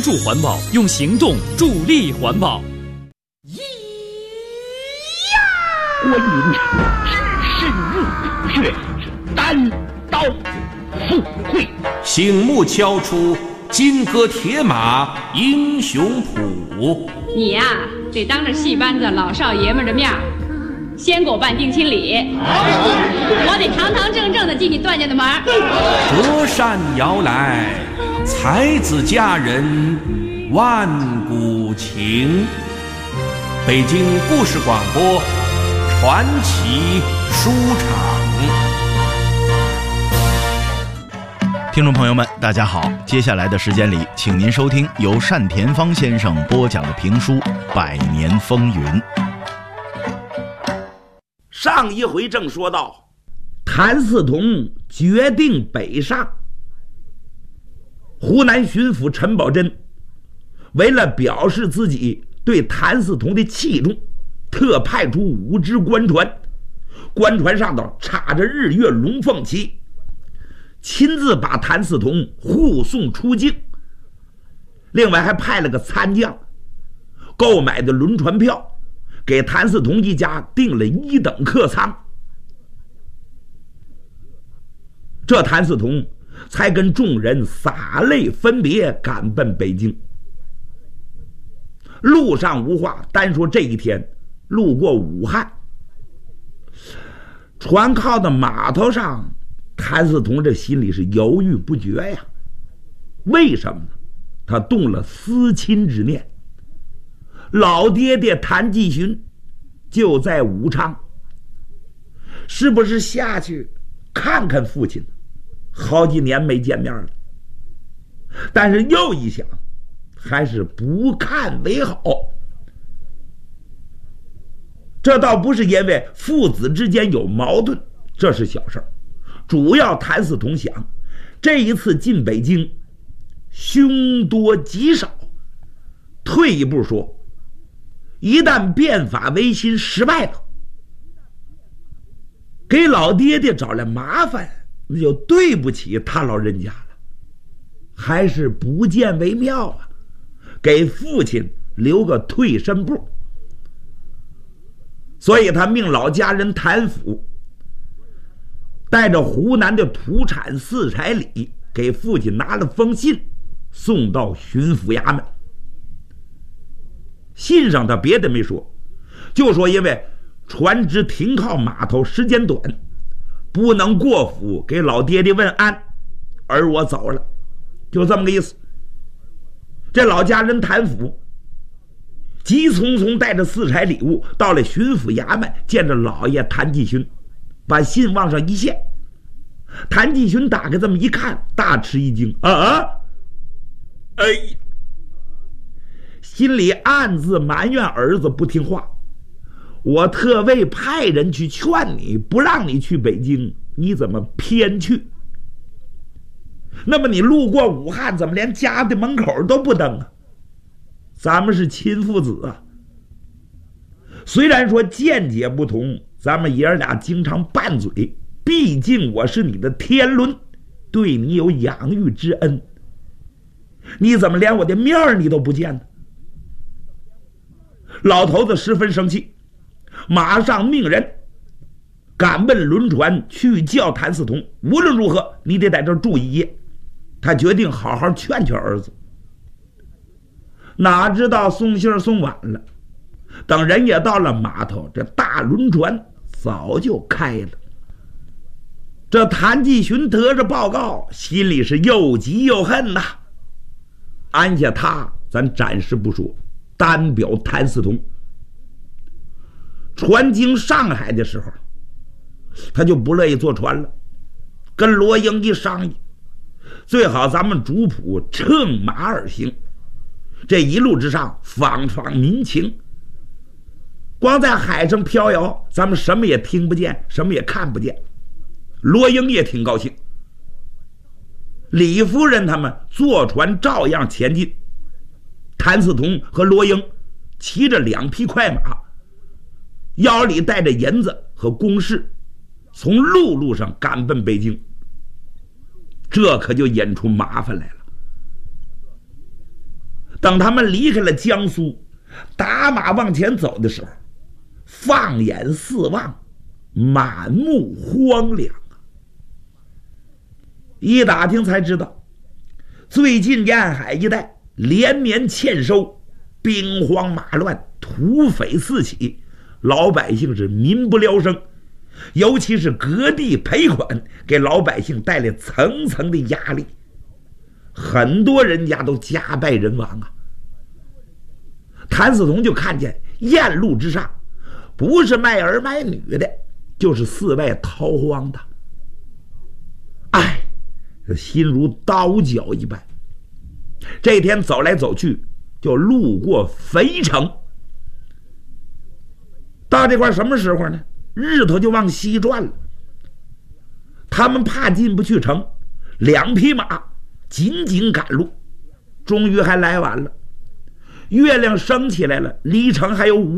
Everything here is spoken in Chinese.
助环保，用行动助力环保。 观音只身入虎穴，单刀赴会， 醒目敲出金戈铁马英雄谱。 你呀，得当着戏班子老少爷们的面先给我办定亲礼，我得堂堂正正的进你段家的门。 折扇摇来，才子佳人万古情。北京故事广播传奇书场。 听众朋友们大家好，接下来的时间里请您收听由单田芳先生播讲的评书《百年风云》。 上一回正说到谭嗣同决定北上，湖南巡抚陈宝箴为了表示自己对谭嗣同的器重，特派出5只官船，官船上头插着日月龙凤旗，亲自把谭嗣同护送出境。另外还派了个参将购买的轮船票，给谭嗣同一家订了1等客舱。这谭嗣同才跟众人洒泪分别，赶奔北京。路上无话，单说这一天路过武汉，船靠到码头上，谭嗣同这心里是犹豫不决呀。为什么呢？他动了思亲之念。老爹爹谭继勋就在武昌，是不是下去看看父亲？好几年没见面了。但是又一想，还是不看为好。这倒不是因为父子之间有矛盾，这是小事儿。主要谭嗣同想，这一次进北京凶多吉少，退一步说，一旦变法维新失败了，给老爹爹找来麻烦，那就对不起他老人家了，还是不见为妙啊，给父亲留个退身步。所以他命老家人谭府带着湖南的土产4彩礼，给父亲拿了封信，送到巡抚衙门。信上他别的没说，就说因为船只停靠码头时间短，不能过府给老爹爹问安，而我走了，就这么个意思。这老家人谭府急匆匆带着4彩礼物到了巡抚衙门，见着老爷谭继勋，把信往上一献。谭继勋打开这么一看，大吃一惊，心里暗自埋怨儿子不听话。我特为派人去劝你，不让你去北京，你怎么偏去？那么你路过武汉，怎么连家的门口都不登啊？咱们是亲父子啊，虽然说见解不同，咱们爷儿俩经常拌嘴，毕竟我是你的天伦，对你有养育之恩，你怎么连我的面儿你都不见呢？老头子十分生气，马上命人赶奔轮船去叫谭嗣同，无论如何你得在这儿住一夜。他决定好好劝劝儿子。哪知道送信送晚了，等人也到了码头，这大轮船早就开了。这谭继勋得着报告，心里是又急又恨呐。按下他咱暂时不说，单表谭嗣同。船经上海的时候，他就不乐意坐船了，跟罗英一商议，最好咱们主仆乘马而行，这一路之上访访民情。光在海上飘摇，咱们什么也听不见，什么也看不见。罗英也挺高兴，李夫人他们坐船照样前进。谭嗣同和罗英骑着2匹快马，腰里带着银子和公事，从陆上赶奔北京。这可就引出麻烦来了。 等他们离开了江苏，打马往前走的时候，放眼四望，满目荒凉啊！一打听才知道，最近沿海一带连绵欠收，兵荒马乱，土匪四起，老百姓是民不聊生。尤其是割地赔款，给老百姓带来层层的压力，很多人家都家败人亡啊。谭嗣同就看见雁路之上，不是卖儿卖女的，就是四外逃荒的。哎，心如刀绞一般。这天走来走去，就路过肥城。到这块什么时候呢？日头就往西转了。他们怕进不去城，2匹马紧紧赶路，终于还来晚了。月亮升起来了，离城还有5